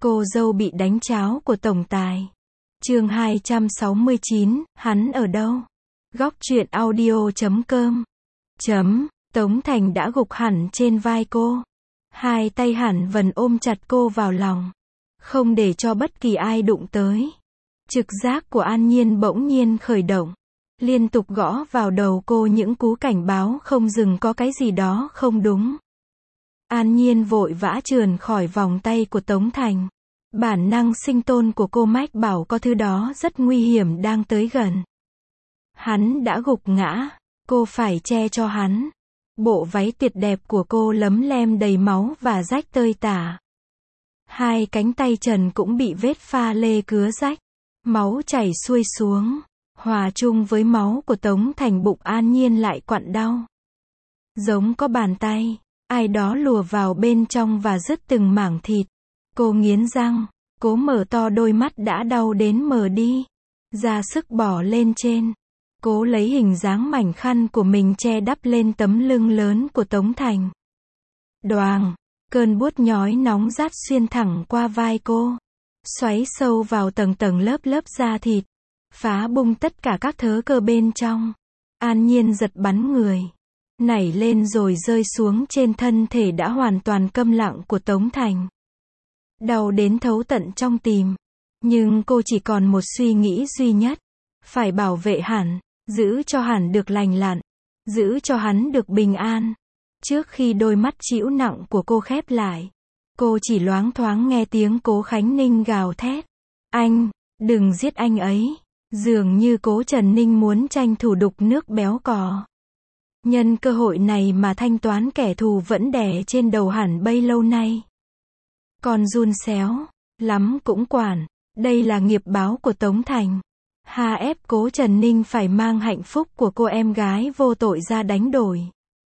Cô dâu bị đánh cháo của tổng tài. Chương 269, hắn ở đâu? Góc truyện audio.com. Tống Thành đã gục hẳn trên vai cô. Hai tay hẳn vần ôm chặt cô vào lòng. Không để cho bất kỳ ai đụng tới. Trực giác của An Nhiên bỗng nhiên khởi động. Liên tục gõ vào đầu cô những cú cảnh báo không dừng có cái gì đó không đúng. An Nhiên vội vã trườn khỏi vòng tay của Tống Thành. Bản năng sinh tồn của cô mách bảo có thứ đó rất nguy hiểm đang tới gần. Hắn đã gục ngã, cô phải che cho hắn. Bộ váy tuyệt đẹp của cô lấm lem đầy máu và rách tơi tả. Hai cánh tay trần cũng bị vết pha lê cứa rách. Máu chảy xuôi xuống, hòa chung với máu của Tống Thành, bụng An Nhiên lại quặn đau. Giống có bàn tay, ai đó lùa vào bên trong và rứt từng mảng thịt. Cô nghiến răng, cố mở to đôi mắt đã đau đến mờ đi. Ra sức bò lên trên. Cố lấy hình dáng mảnh khăn của mình che đắp lên tấm lưng lớn của Tống Thành. Đoàng, cơn buốt nhói nóng rát xuyên thẳng qua vai cô. Xoáy sâu vào tầng tầng lớp lớp da thịt. Phá bung tất cả các thớ cơ bên trong. An Nhiên giật bắn người. Nảy lên rồi rơi xuống trên thân thể đã hoàn toàn câm lặng của Tống Thành. Đau đến thấu tận trong tim. Nhưng cô chỉ còn một suy nghĩ duy nhất. Phải bảo vệ hắn. Giữ cho hắn được lành lặn. Giữ cho hắn được bình an. Trước khi đôi mắt trĩu nặng của cô khép lại. Cô chỉ loáng thoáng nghe tiếng Cố Khánh Ninh gào thét. Anh, đừng giết anh ấy. Dường như Cố Trần Ninh muốn tranh thủ đục nước béo cò. Nhân cơ hội này mà thanh toán kẻ thù vẫn đè trên đầu hẳn bấy lâu nay. Còn run xéo, lắm cũng quản. Đây là nghiệp báo của Tống Thành. Hà ép Cố Trần Ninh phải mang hạnh phúc của cô em gái vô tội ra đánh đổi.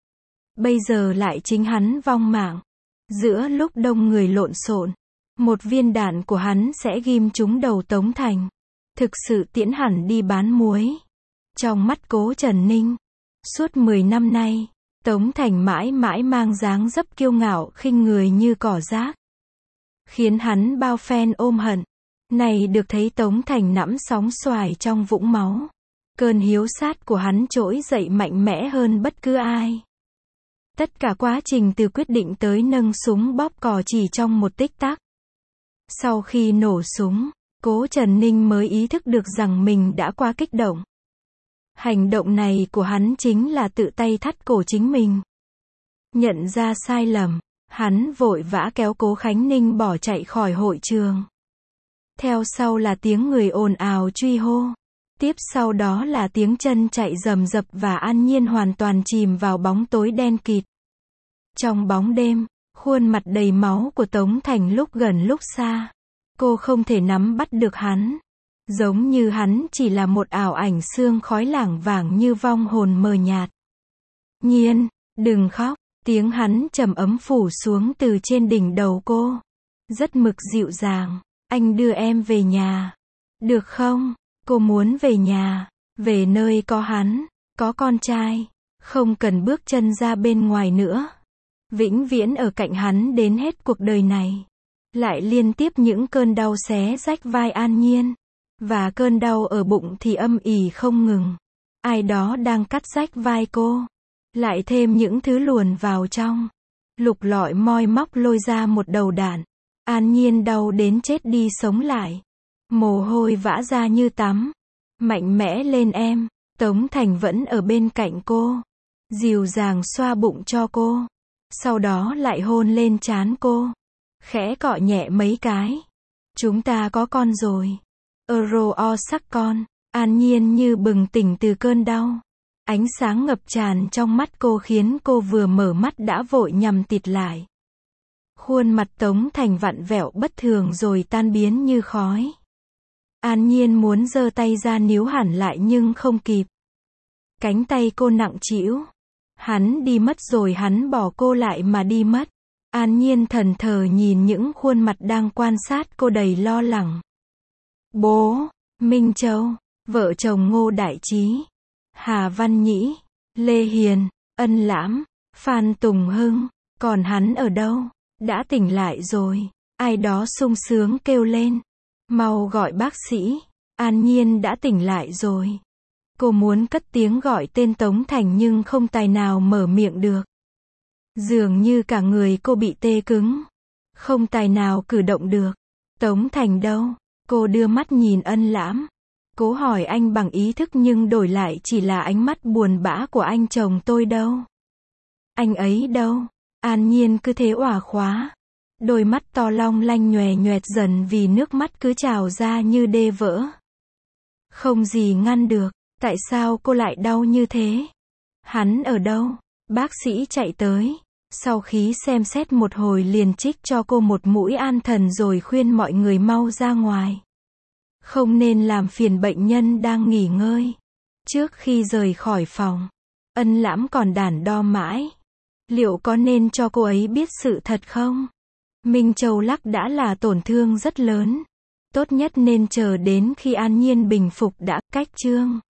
Bây giờ lại chính hắn vong mạng. Giữa lúc đông người lộn xộn, một viên đạn của hắn sẽ ghim trúng đầu Tống Thành. Thực sự tiễn hẳn đi bán muối. Trong mắt Cố Trần Ninh, suốt 10 năm nay, Tống Thành mãi mãi mang dáng dấp kiêu ngạo khinh người như cỏ rác. Khiến hắn bao phen ôm hận. Này được thấy Tống Thành nẫm sóng xoài trong vũng máu. Cơn hiếu sát của hắn trỗi dậy mạnh mẽ hơn bất cứ ai. Tất cả quá trình từ quyết định tới nâng súng bóp cò chỉ trong một tích tắc. Sau khi nổ súng, Cố Trần Ninh mới ý thức được rằng mình đã quá kích động. Hành động này của hắn chính là tự tay thắt cổ chính mình. Nhận ra sai lầm, hắn vội vã kéo Cố Khánh Ninh bỏ chạy khỏi hội trường. Theo sau là tiếng người ồn ào truy hô. Tiếp sau đó là tiếng chân chạy rầm rập và An Nhiên hoàn toàn chìm vào bóng tối đen kịt. Trong bóng đêm, khuôn mặt đầy máu của Tống Thành lúc gần lúc xa. Cô không thể nắm bắt được hắn. Giống như hắn chỉ là một ảo ảnh sương khói lảng vảng như vong hồn mờ nhạt. Nhiên, đừng khóc. Tiếng hắn trầm ấm phủ xuống từ trên đỉnh đầu cô. Rất mực dịu dàng. Anh đưa em về nhà. Được không? Cô muốn về nhà. Về nơi có hắn. Có con trai. Không cần bước chân ra bên ngoài nữa. Vĩnh viễn ở cạnh hắn đến hết cuộc đời này. Lại liên tiếp những cơn đau xé rách vai An Nhiên. Và cơn đau ở bụng thì âm ỉ không ngừng. Ai đó đang cắt rách vai cô. Lại thêm những thứ luồn vào trong. Lục lọi moi móc lôi ra một đầu đạn. An Nhiên đau đến chết đi sống lại. Mồ hôi vã ra như tắm. Mạnh mẽ lên em. Tống Thành vẫn ở bên cạnh cô. Dịu dàng xoa bụng cho cô. Sau đó lại hôn lên trán cô. Khẽ cọ nhẹ mấy cái. Chúng ta có con rồi. O sắc con. An Nhiên như bừng tỉnh từ cơn đau. Ánh sáng ngập tràn trong mắt cô khiến cô vừa mở mắt đã vội nhắm tịt lại. Khuôn mặt Tống Thành vặn vẹo bất thường rồi tan biến như khói. An Nhiên muốn giơ tay ra níu hẳn lại nhưng không kịp. Cánh tay cô nặng trĩu. Hắn đi mất rồi, hắn bỏ cô lại mà đi mất. An Nhiên thẫn thờ nhìn những khuôn mặt đang quan sát cô đầy lo lắng. Bố, Minh Châu, vợ chồng Ngô Đại Trí, Hà Văn Nhĩ, Lê Hiền, Ân Lãm, Phan Tùng Hưng, còn hắn ở đâu? Đã tỉnh lại rồi. Ai đó sung sướng kêu lên. Mau gọi bác sĩ. An Nhiên đã tỉnh lại rồi. Cô muốn cất tiếng gọi tên Tống Thành nhưng không tài nào mở miệng được. Dường như cả người cô bị tê cứng. Không tài nào cử động được. Tống Thành đâu? Cô đưa mắt nhìn Ân Lãm. Cố hỏi anh bằng ý thức nhưng đổi lại chỉ là ánh mắt buồn bã của anh chồng tôi đâu. Anh ấy đâu? An Nhiên cứ thế òa khóa. Đôi mắt to long lanh nhòe nhoẹt dần vì nước mắt cứ trào ra như đê vỡ. Không gì ngăn được. Tại sao cô lại đau như thế? Hắn ở đâu? Bác sĩ chạy tới. Sau khi xem xét một hồi liền trích cho cô một mũi an thần rồi khuyên mọi người mau ra ngoài. Không nên làm phiền bệnh nhân đang nghỉ ngơi. Trước khi rời khỏi phòng, Ân Lãm còn đắn đo mãi. Liệu có nên cho cô ấy biết sự thật không? Minh Châu Lắc đã là tổn thương rất lớn. Tốt nhất nên chờ đến khi An Nhiên bình phục đã. Cách chương